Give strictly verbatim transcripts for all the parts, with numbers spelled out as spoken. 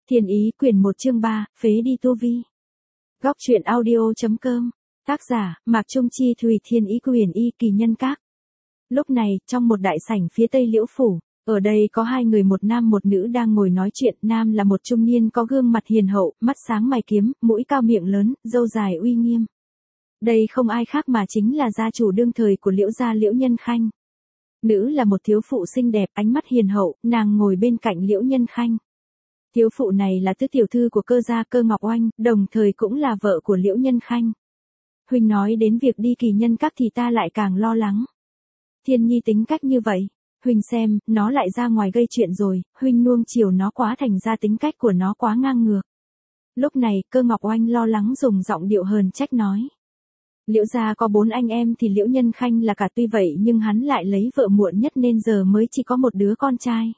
Thiên ý quyển một chương ba, phế đi tu vi. Góc truyện audio.com. Tác giả, Mạc Trung Chi Thùy. Thiên ý quyển y kỳ nhân các. Lúc này, trong một đại sảnh phía tây Liễu Phủ, ở đây có hai người, một nam một nữ đang ngồi nói chuyện. Nam là một trung niên có gương mặt hiền hậu, mắt sáng mày kiếm, mũi cao miệng lớn, râu dài uy nghiêm. Đây không ai khác mà chính là gia chủ đương thời của Liễu gia Liễu Nhân Khanh. Nữ là một thiếu phụ xinh đẹp, ánh mắt hiền hậu, nàng ngồi bên cạnh Liễu Nhân Khanh. Thiếu phụ này là tứ tiểu thư của Cơ gia Cơ Ngọc Oanh, đồng thời cũng là vợ của Liễu Nhân Khanh. Huynh nói đến việc đi kỳ nhân các thì ta lại càng lo lắng. Thiên Nhi tính cách như vậy, Huynh xem, nó lại ra ngoài gây chuyện rồi, Huynh nuông chiều nó quá, thành ra tính cách của nó quá ngang ngược. Lúc này, Cơ Ngọc Oanh lo lắng dùng giọng điệu hờn trách nói. Liễu gia có bốn anh em thì Liễu Nhân Khanh là cả, tuy vậy nhưng hắn lại lấy vợ muộn nhất nên giờ mới chỉ có một đứa con trai.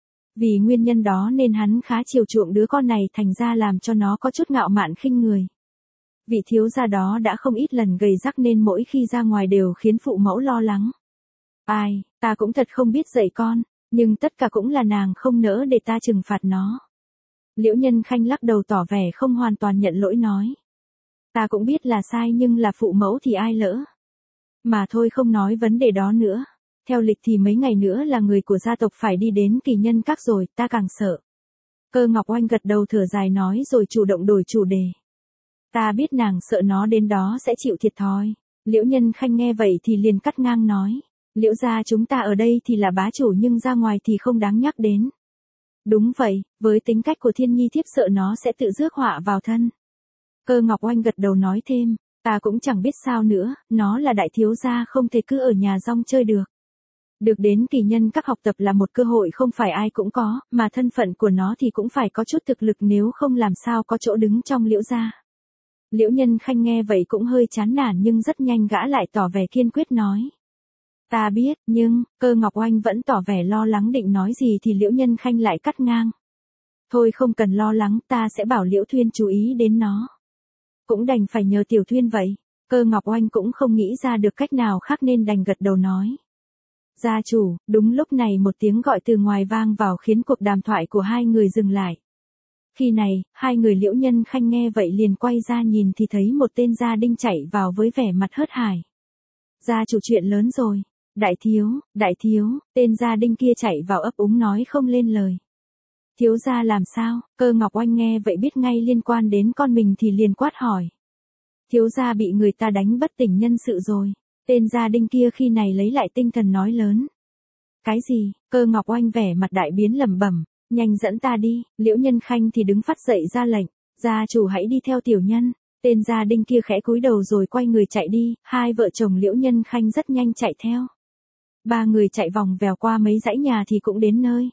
Vì nguyên nhân đó nên hắn khá chiều chuộng đứa con này, thành ra làm cho nó có chút ngạo mạn khinh người. Vị thiếu gia đó đã không ít lần gầy rắc nên mỗi khi ra ngoài đều khiến phụ mẫu lo lắng. Ai, ta cũng thật không biết dạy con, nhưng tất cả cũng là nàng không nỡ để ta trừng phạt nó. Liễu Nhân Khanh lắc đầu tỏ vẻ không hoàn toàn nhận lỗi nói. Ta cũng biết là sai nhưng là phụ mẫu thì ai lỡ. Mà thôi không nói vấn đề đó nữa. Theo lịch thì mấy ngày nữa là người của gia tộc phải đi đến kỳ nhân các rồi, ta càng sợ. Cơ Ngọc Oanh gật đầu thở dài nói rồi chủ động đổi chủ đề. Ta biết nàng sợ nó đến đó sẽ chịu thiệt thòi. Liễu Nhân Khanh nghe vậy thì liền cắt ngang nói. Liễu gia chúng ta ở đây thì là bá chủ nhưng ra ngoài thì không đáng nhắc đến. Đúng vậy, với tính cách của Thiên Nhi thiếp sợ nó sẽ tự rước họa vào thân. Cơ Ngọc Oanh gật đầu nói thêm, ta cũng chẳng biết sao nữa, nó là đại thiếu gia không thể cứ ở nhà rong chơi được. Được đến kỳ nhân các học tập là một cơ hội không phải ai cũng có, mà thân phận của nó thì cũng phải có chút thực lực, nếu không làm sao có chỗ đứng trong Liễu gia. Liễu Nhân Khanh nghe vậy cũng hơi chán nản nhưng rất nhanh gã lại tỏ vẻ kiên quyết nói. Ta biết, nhưng, Cơ Ngọc Oanh vẫn tỏ vẻ lo lắng định nói gì thì Liễu Nhân Khanh lại cắt ngang. Thôi không cần lo lắng, ta sẽ bảo Liễu Thuyên chú ý đến nó. Cũng đành phải nhờ Tiểu Thuyên vậy. Cơ Ngọc Oanh cũng không nghĩ ra được cách nào khác nên đành gật đầu nói. Gia chủ, đúng lúc này một tiếng gọi từ ngoài vang vào khiến cuộc đàm thoại của hai người dừng lại. Khi này, hai người Liễu Nhân Khanh nghe vậy liền quay ra nhìn thì thấy một tên gia đinh chạy vào với vẻ mặt hớt hải. Gia chủ chuyện lớn rồi. Đại thiếu, đại thiếu, tên gia đinh kia chạy vào ấp úng nói không lên lời. Thiếu gia làm sao? Cơ Ngọc Oanh nghe vậy biết ngay liên quan đến con mình thì liền quát hỏi. Thiếu gia bị người ta đánh bất tỉnh nhân sự rồi. Tên gia đinh kia khi này lấy lại tinh thần nói lớn. Cái gì? Cơ Ngọc Oanh vẻ mặt đại biến lẩm bẩm, nhanh dẫn ta đi. Liễu Nhân Khanh thì đứng phát dậy ra lệnh, gia chủ hãy đi theo tiểu nhân. Tên gia đinh kia khẽ cúi đầu rồi quay người chạy đi, hai vợ chồng Liễu Nhân Khanh rất nhanh chạy theo. Ba người chạy vòng vèo qua mấy dãy nhà thì cũng đến nơi.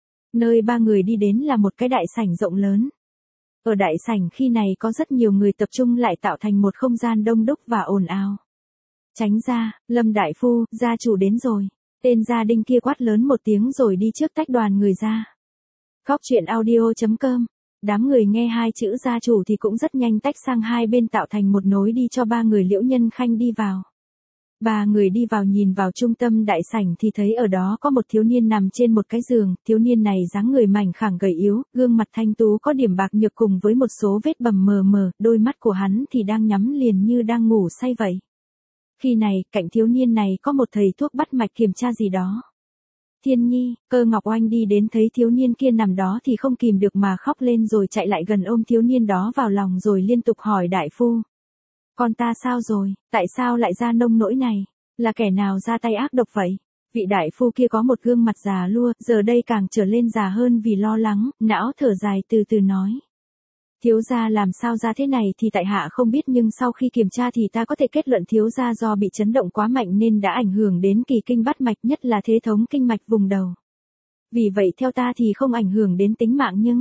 Nơi ba người đi đến là một cái đại sảnh rộng lớn. Ở đại sảnh khi này có rất nhiều người tập trung lại tạo thành một không gian đông đúc và ồn ào. Tránh ra, Lâm đại phu, gia chủ đến rồi. Tên gia đinh kia quát lớn một tiếng rồi đi trước tách đoàn người ra. Góc truyện audio.com. Đám người nghe hai chữ gia chủ thì cũng rất nhanh tách sang hai bên tạo thành một nối đi cho ba người Liễu Nhân Khanh đi vào. Ba người đi vào nhìn vào trung tâm đại sảnh thì thấy ở đó có một thiếu niên nằm trên một cái giường, thiếu niên này dáng người mảnh khảnh gầy yếu, gương mặt thanh tú có điểm bạc nhược cùng với một số vết bầm mờ mờ, đôi mắt của hắn thì đang nhắm liền như đang ngủ say vậy. Khi này, cạnh thiếu niên này có một thầy thuốc bắt mạch kiểm tra gì đó. Thiên Nhi, Cơ Ngọc Oanh đi đến thấy thiếu niên kia nằm đó thì không kìm được mà khóc lên rồi chạy lại gần ôm thiếu niên đó vào lòng rồi liên tục hỏi đại phu. Con ta sao rồi, tại sao lại ra nông nỗi này, là kẻ nào ra tay ác độc vậy? Vị đại phu kia có một gương mặt già lua, giờ đây càng trở lên già hơn vì lo lắng, não thở dài từ từ nói. Thiếu gia làm sao ra thế này thì tại hạ không biết nhưng sau khi kiểm tra thì ta có thể kết luận thiếu gia do bị chấn động quá mạnh nên đã ảnh hưởng đến kỳ kinh bát mạch, nhất là thế thống kinh mạch vùng đầu. Vì vậy theo ta thì không ảnh hưởng đến tính mạng nhưng...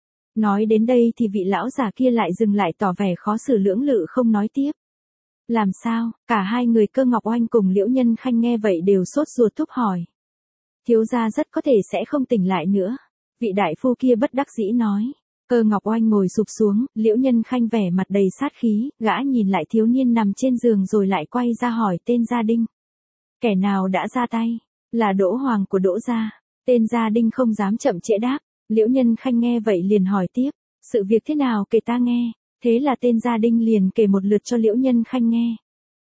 Nói đến đây thì vị lão già kia lại dừng lại tỏ vẻ khó xử lưỡng lự không nói tiếp. Làm sao? Cả hai người Cơ Ngọc Oanh cùng Liễu Nhân Khanh nghe vậy đều sốt ruột thúc hỏi. Thiếu gia rất có thể sẽ không tỉnh lại nữa. Vị đại phu kia bất đắc dĩ nói. Cơ Ngọc Oanh ngồi sụp xuống, Liễu Nhân Khanh vẻ mặt đầy sát khí, gã nhìn lại thiếu niên nằm trên giường rồi lại quay ra hỏi tên gia đinh. Kẻ nào đã ra tay? Là Đỗ Hoàng của Đỗ gia. Tên gia đinh không dám chậm trễ đáp. Liễu Nhân Khanh nghe vậy liền hỏi tiếp, sự việc thế nào kể ta nghe, thế là tên gia đinh liền kể một lượt cho Liễu Nhân Khanh nghe.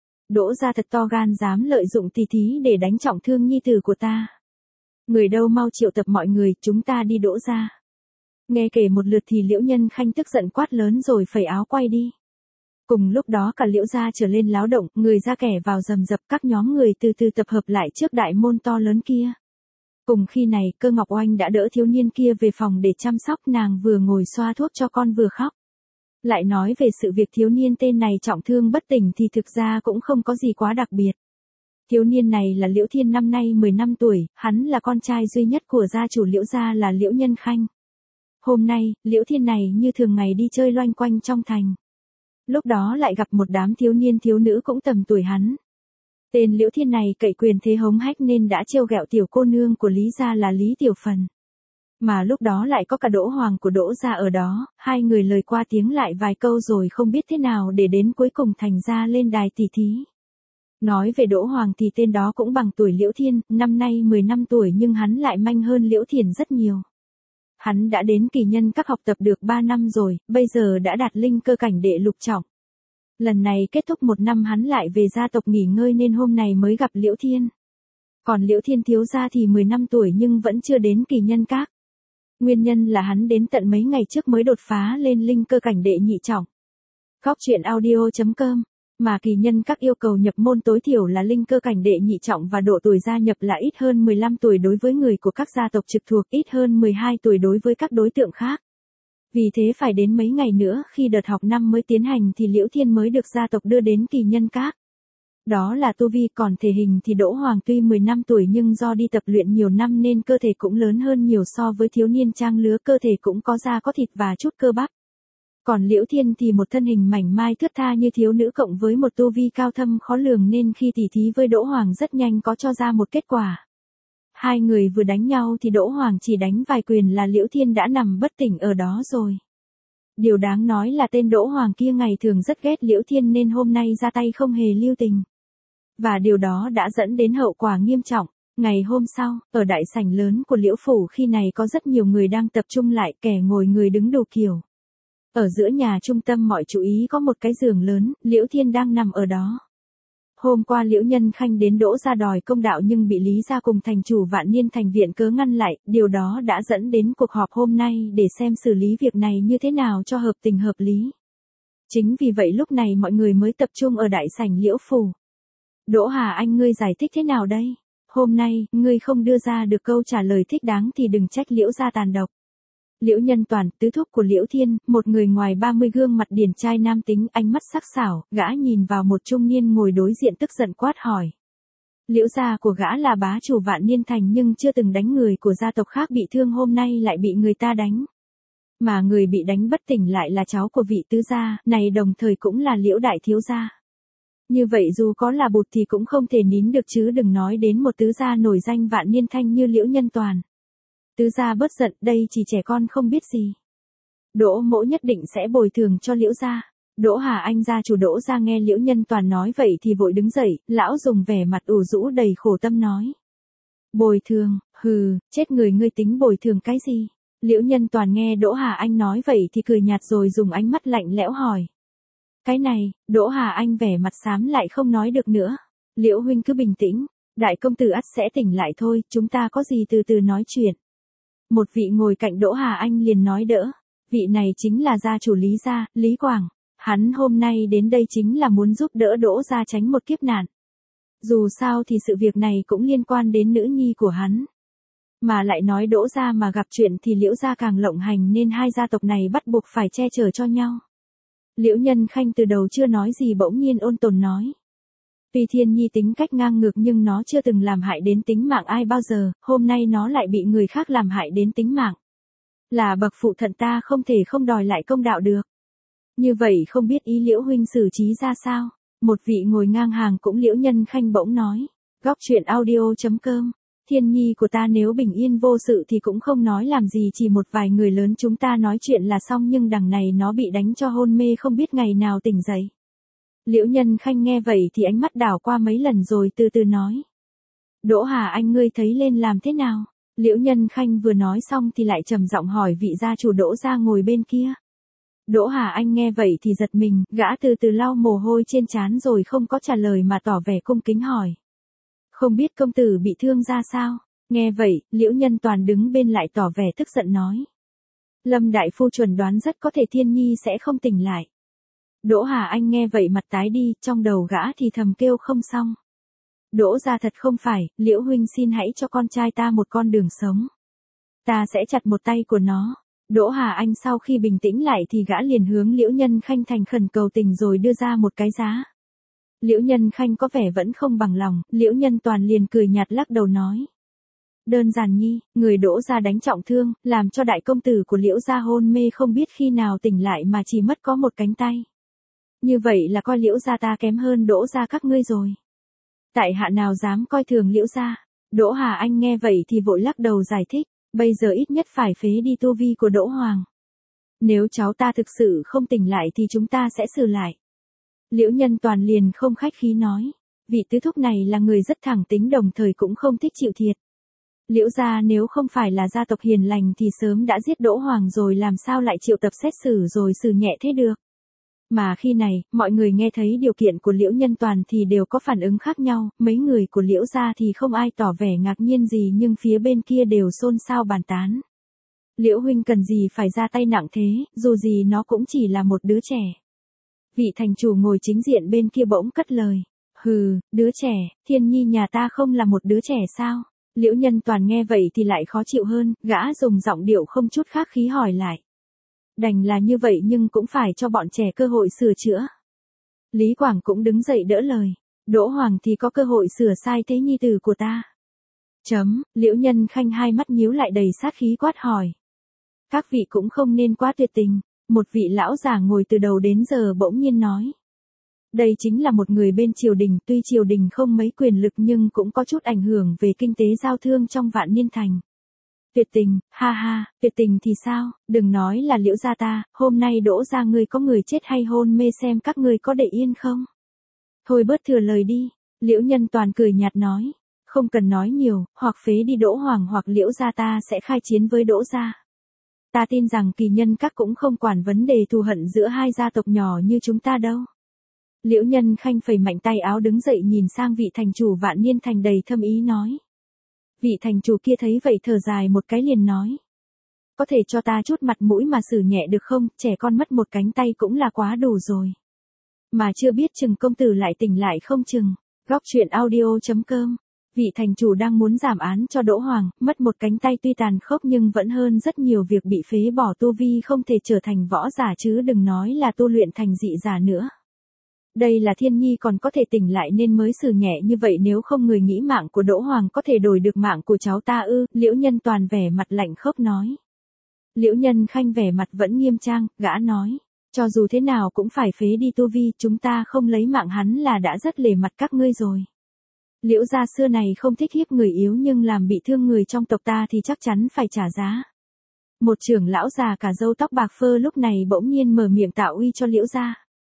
Đỗ gia thật to gan dám lợi dụng tỷ thí để đánh trọng thương nhi tử của ta. Người đâu mau triệu tập mọi người, chúng ta đi Đỗ gia. Nghe kể một lượt thì Liễu Nhân Khanh tức giận quát lớn rồi phẩy áo quay đi. Cùng lúc đó cả Liễu gia trở lên láo động, người ra kẻ vào rầm rập, các nhóm người từ từ tập hợp lại trước đại môn to lớn kia. Cùng khi này, Cơ Ngọc Oanh đã đỡ thiếu niên kia về phòng để chăm sóc, nàng vừa ngồi xoa thuốc cho con vừa khóc. Lại nói về sự việc thiếu niên tên này trọng thương bất tỉnh thì thực ra cũng không có gì quá đặc biệt. Thiếu niên này là Liễu Thiên, năm nay mười lăm tuổi, hắn là con trai duy nhất của gia chủ Liễu gia là Liễu Nhân Khanh. Hôm nay, Liễu Thiên này như thường ngày đi chơi loanh quanh trong thành. Lúc đó lại gặp một đám thiếu niên thiếu nữ cũng tầm tuổi hắn. Tên Liễu Thiên này cậy quyền thế hống hách nên đã trêu ghẹo tiểu cô nương của Lý gia là Lý Tiểu Phần. Mà lúc đó lại có cả Đỗ Hoàng của Đỗ gia ở đó, hai người lời qua tiếng lại vài câu rồi không biết thế nào để đến cuối cùng thành ra lên đài tỷ thí. Nói về Đỗ Hoàng thì tên đó cũng bằng tuổi Liễu Thiên, năm nay mười lăm tuổi nhưng hắn lại manh hơn Liễu Thiên rất nhiều. Hắn đã đến kỳ nhân các học tập được ba năm rồi, bây giờ đã đạt linh cơ cảnh đệ lục trọng. Lần này kết thúc một năm hắn lại về gia tộc nghỉ ngơi nên hôm nay mới gặp Liễu Thiên. Còn Liễu Thiên thiếu gia thì mười lăm tuổi nhưng vẫn chưa đến kỳ nhân các. Nguyên nhân là hắn đến tận mấy ngày trước mới đột phá lên linh cơ cảnh đệ nhị trọng. Góc truyện audio chấm com. Mà kỳ nhân các yêu cầu nhập môn tối thiểu là linh cơ cảnh đệ nhị trọng và độ tuổi gia nhập là ít hơn mười lăm tuổi đối với người của các gia tộc trực thuộc, ít hơn mười hai tuổi đối với các đối tượng khác. Vì thế phải đến mấy ngày nữa khi đợt học năm mới tiến hành thì Liễu Thiên mới được gia tộc đưa đến kỳ nhân các. Đó là tu vi, còn thể hình thì Đỗ Hoàng tuy mười lăm tuổi nhưng do đi tập luyện nhiều năm nên cơ thể cũng lớn hơn nhiều so với thiếu niên trang lứa, cơ thể cũng có da có thịt và chút cơ bắp. Còn Liễu Thiên thì một thân hình mảnh mai thướt tha như thiếu nữ cộng với một tu vi cao thâm khó lường nên khi tỉ thí với Đỗ Hoàng rất nhanh có cho ra một kết quả. Hai người vừa đánh nhau thì Đỗ Hoàng chỉ đánh vài quyền là Liễu Thiên đã nằm bất tỉnh ở đó rồi. Điều đáng nói là tên Đỗ Hoàng kia ngày thường rất ghét Liễu Thiên nên hôm nay ra tay không hề lưu tình. Và điều đó đã dẫn đến hậu quả nghiêm trọng. Ngày hôm sau, ở đại sảnh lớn của Liễu phủ khi này có rất nhiều người đang tập trung lại, kẻ ngồi người đứng đủ kiểu. Ở giữa nhà trung tâm mọi chú ý có một cái giường lớn, Liễu Thiên đang nằm ở đó. Hôm qua Liễu Nhân Khanh đến Đỗ gia đòi công đạo nhưng bị Lý gia cùng thành chủ Vạn Niên thành viện cớ ngăn lại, điều đó đã dẫn đến cuộc họp hôm nay để xem xử lý việc này như thế nào cho hợp tình hợp lý. Chính vì vậy lúc này mọi người mới tập trung ở đại sảnh Liễu phủ. Đỗ Hà Anh, ngươi giải thích thế nào đây? Hôm nay, ngươi không đưa ra được câu trả lời thích đáng thì đừng trách Liễu gia tàn độc. Liễu Nhân Toàn, tứ thúc của Liễu Thiên, một người ngoài ba mươi gương mặt điển trai nam tính, ánh mắt sắc sảo, gã nhìn vào một trung niên ngồi đối diện tức giận quát hỏi. Liễu gia của gã là bá chủ Vạn Niên thành nhưng chưa từng đánh người của gia tộc khác bị thương, hôm nay lại bị người ta đánh. Mà người bị đánh bất tỉnh lại là cháu của vị tứ gia, này đồng thời cũng là Liễu đại thiếu gia. Như vậy dù có là bụt thì cũng không thể nín được chứ đừng nói đến một tứ gia nổi danh Vạn Niên thanh như Liễu Nhân Toàn. Tứ gia bớt giận, đây chỉ trẻ con không biết gì. Đỗ mỗ nhất định sẽ bồi thường cho Liễu gia. Đỗ Hà Anh gia chủ Đỗ gia nghe Liễu Nhân Toàn nói vậy thì vội đứng dậy, lão dùng vẻ mặt ủ rũ đầy khổ tâm nói. Bồi thường, hừ, chết người, ngươi tính bồi thường cái gì? Liễu Nhân Toàn nghe Đỗ Hà Anh nói vậy thì cười nhạt rồi dùng ánh mắt lạnh lẽo hỏi. Cái này, Đỗ Hà Anh vẻ mặt xám lại không nói được nữa. Liễu huynh cứ bình tĩnh, đại công tử ắt sẽ tỉnh lại thôi, chúng ta có gì từ từ nói chuyện. Một vị ngồi cạnh Đỗ Hà Anh liền nói đỡ, vị này chính là gia chủ Lý gia, Lý Quảng, hắn hôm nay đến đây chính là muốn giúp đỡ Đỗ gia tránh một kiếp nạn. Dù sao thì sự việc này cũng liên quan đến nữ nhi của hắn. Mà lại nói Đỗ gia mà gặp chuyện thì Liễu gia càng lộng hành nên hai gia tộc này bắt buộc phải che chở cho nhau. Liễu Nhân Khanh từ đầu chưa nói gì bỗng nhiên ôn tồn nói. Tuy Thiên Nhi tính cách ngang ngược nhưng nó chưa từng làm hại đến tính mạng ai bao giờ, hôm nay nó lại bị người khác làm hại đến tính mạng. Là bậc phụ thân ta không thể không đòi lại công đạo được. Như vậy không biết ý Liễu huynh xử trí ra sao? Một vị ngồi ngang hàng cũng Liễu Nhân Khanh bỗng nói. Góc truyện audio chấm com. Thiên Nhi của ta nếu bình yên vô sự thì cũng không nói làm gì, chỉ một vài người lớn chúng ta nói chuyện là xong, nhưng đằng này nó bị đánh cho hôn mê không biết ngày nào tỉnh dậy. Liễu Nhân Khanh nghe vậy thì ánh mắt đảo qua mấy lần rồi từ từ nói. Đỗ Hà Anh, ngươi thấy lên làm thế nào? Liễu Nhân Khanh vừa nói xong thì lại trầm giọng hỏi vị gia chủ Đỗ gia ngồi bên kia. Đỗ Hà Anh nghe vậy thì giật mình, gã từ từ lau mồ hôi trên trán rồi không có trả lời mà tỏ vẻ cung kính hỏi. Không biết công tử bị thương ra sao? Nghe vậy, Liễu Nhân Toàn đứng bên lại tỏ vẻ tức giận nói. Lâm đại phu chuẩn đoán rất có thể Thiên Nhi sẽ không tỉnh lại. Đỗ Hà Anh nghe vậy mặt tái đi, trong đầu gã thì thầm kêu không xong. Đỗ gia thật không phải, Liễu huynh xin hãy cho con trai ta một con đường sống. Ta sẽ chặt một tay của nó. Đỗ Hà Anh sau khi bình tĩnh lại thì gã liền hướng Liễu Nhân Khanh thành khẩn cầu tình rồi đưa ra một cái giá. Liễu Nhân Khanh có vẻ vẫn không bằng lòng, Liễu Nhân Toàn liền cười nhạt lắc đầu nói. Đơn giản nhi, người Đỗ gia đánh trọng thương, làm cho đại công tử của Liễu gia hôn mê không biết khi nào tỉnh lại mà chỉ mất có một cánh tay. Như vậy là coi Liễu gia ta kém hơn Đỗ gia các ngươi rồi. Tại hạ nào dám coi thường Liễu gia. Đỗ Hà Anh nghe vậy thì vội lắc đầu giải thích, bây giờ ít nhất phải phế đi tu vi của Đỗ Hoàng. Nếu cháu ta thực sự không tỉnh lại thì chúng ta sẽ xử lại. Liễu Nhân Toàn liền không khách khí nói, vị tứ thúc này là người rất thẳng tính đồng thời cũng không thích chịu thiệt. Liễu gia nếu không phải là gia tộc hiền lành thì sớm đã giết Đỗ Hoàng rồi, làm sao lại triệu tập xét xử rồi xử nhẹ thế được. Mà khi này, mọi người nghe thấy điều kiện của Liễu Nhân Toàn thì đều có phản ứng khác nhau, mấy người của Liễu gia thì không ai tỏ vẻ ngạc nhiên gì nhưng phía bên kia đều xôn xao bàn tán. Liễu huynh cần gì phải ra tay nặng thế, dù gì nó cũng chỉ là một đứa trẻ. Vị thành chủ ngồi chính diện bên kia bỗng cất lời, hừ, đứa trẻ, Thiên Nhi nhà ta không là một đứa trẻ sao? Liễu Nhân Toàn nghe vậy thì lại khó chịu hơn, gã dùng giọng điệu không chút khác khí hỏi lại. Đành là như vậy nhưng cũng phải cho bọn trẻ cơ hội sửa chữa. Lý Quảng cũng đứng dậy đỡ lời. Đỗ Hoàng thì có cơ hội sửa sai thế nhi tử của ta. Chấm, Liễu Nhân Khanh hai mắt nhíu lại đầy sát khí quát hỏi. Các vị cũng không nên quá tuyệt tình. Một vị lão già ngồi từ đầu đến giờ bỗng nhiên nói. Đây chính là một người bên triều đình, tuy triều đình không mấy quyền lực nhưng cũng có chút ảnh hưởng về kinh tế giao thương trong Vạn Niên Thành. Tuyệt tình, ha ha, tuyệt tình thì sao, đừng nói là Liễu gia ta, hôm nay Đỗ gia ngươi có người chết hay hôn mê xem các ngươi có để yên không? Thôi bớt thừa lời đi, Liễu Nhân Toàn cười nhạt nói, không cần nói nhiều, hoặc phế đi Đỗ Hoàng hoặc Liễu gia ta sẽ khai chiến với Đỗ gia. Ta tin rằng Kỳ Nhân Các cũng không quản vấn đề thù hận giữa hai gia tộc nhỏ như chúng ta đâu. Liễu Nhân Khanh phẩy mạnh tay áo đứng dậy nhìn sang vị thành chủ Vạn Niên Thành đầy thâm ý nói. Vị thành chủ kia thấy vậy thở dài một cái liền nói. Có thể cho ta chút mặt mũi mà xử nhẹ được không, trẻ con mất một cánh tay cũng là quá đủ rồi. Mà chưa biết chừng công tử lại tỉnh lại không chừng. Góc truyện audio chấm com. Vị thành chủ đang muốn giảm án cho Đỗ Hoàng, mất một cánh tay tuy tàn khốc nhưng vẫn hơn rất nhiều việc bị phế bỏ tu vi không thể trở thành võ giả chứ đừng nói là tu luyện thành dị giả nữa. Đây là Thiên Nhi còn có thể tỉnh lại nên mới xử nhẹ như vậy, nếu không người nghĩ mạng của Đỗ Hoàng có thể đổi được mạng của cháu ta ư? Liễu Nhân Toàn vẻ mặt lạnh khốc nói. Liễu Nhân Khanh vẻ mặt vẫn nghiêm trang, gã nói. Cho dù thế nào cũng phải phế đi tu vi, chúng ta không lấy mạng hắn là đã rất lề mặt các ngươi rồi. Liễu gia xưa này không thích hiếp người yếu nhưng làm bị thương người trong tộc ta thì chắc chắn phải trả giá. Một trưởng lão già cả râu tóc bạc phơ lúc này bỗng nhiên mở miệng tạo uy cho Liễu gia.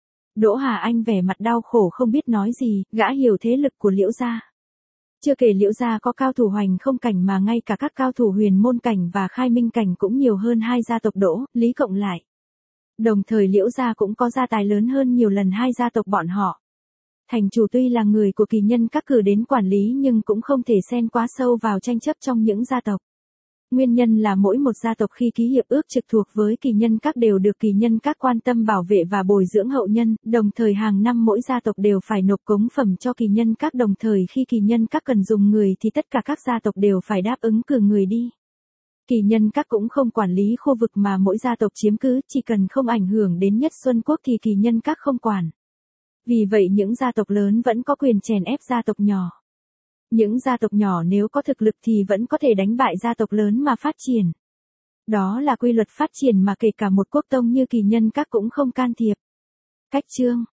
Đỗ Hà Anh vẻ mặt đau khổ không biết nói gì, gã hiểu thế lực của Liễu gia. Chưa kể Liễu gia có cao thủ hoành không cảnh mà ngay cả các cao thủ huyền môn cảnh và khai minh cảnh cũng nhiều hơn hai gia tộc Đỗ, Lý cộng lại. Đồng thời Liễu gia cũng có gia tài lớn hơn nhiều lần hai gia tộc bọn họ. Thành chủ tuy là người của Kỳ Nhân Các cử đến quản lý nhưng cũng không thể xen quá sâu vào tranh chấp trong những gia tộc. Nguyên nhân là mỗi một gia tộc khi ký hiệp ước trực thuộc với Kỳ Nhân Các đều được Kỳ Nhân Các quan tâm bảo vệ và bồi dưỡng hậu nhân, đồng thời hàng năm mỗi gia tộc đều phải nộp cống phẩm cho Kỳ Nhân Các, đồng thời khi Kỳ Nhân Các cần dùng người thì tất cả các gia tộc đều phải đáp ứng cử người đi. Kỳ Nhân Các cũng không quản lý khu vực mà mỗi gia tộc chiếm cứ, chỉ cần không ảnh hưởng đến Nhất Xuân Quốc thì Kỳ Nhân Các không quản. Vì vậy những gia tộc lớn vẫn có quyền chèn ép gia tộc nhỏ. Những gia tộc nhỏ nếu có thực lực thì vẫn có thể đánh bại gia tộc lớn mà phát triển. Đó là quy luật phát triển mà kể cả một quốc tông như Kỳ Nhân Các cũng không can thiệp. Cách chương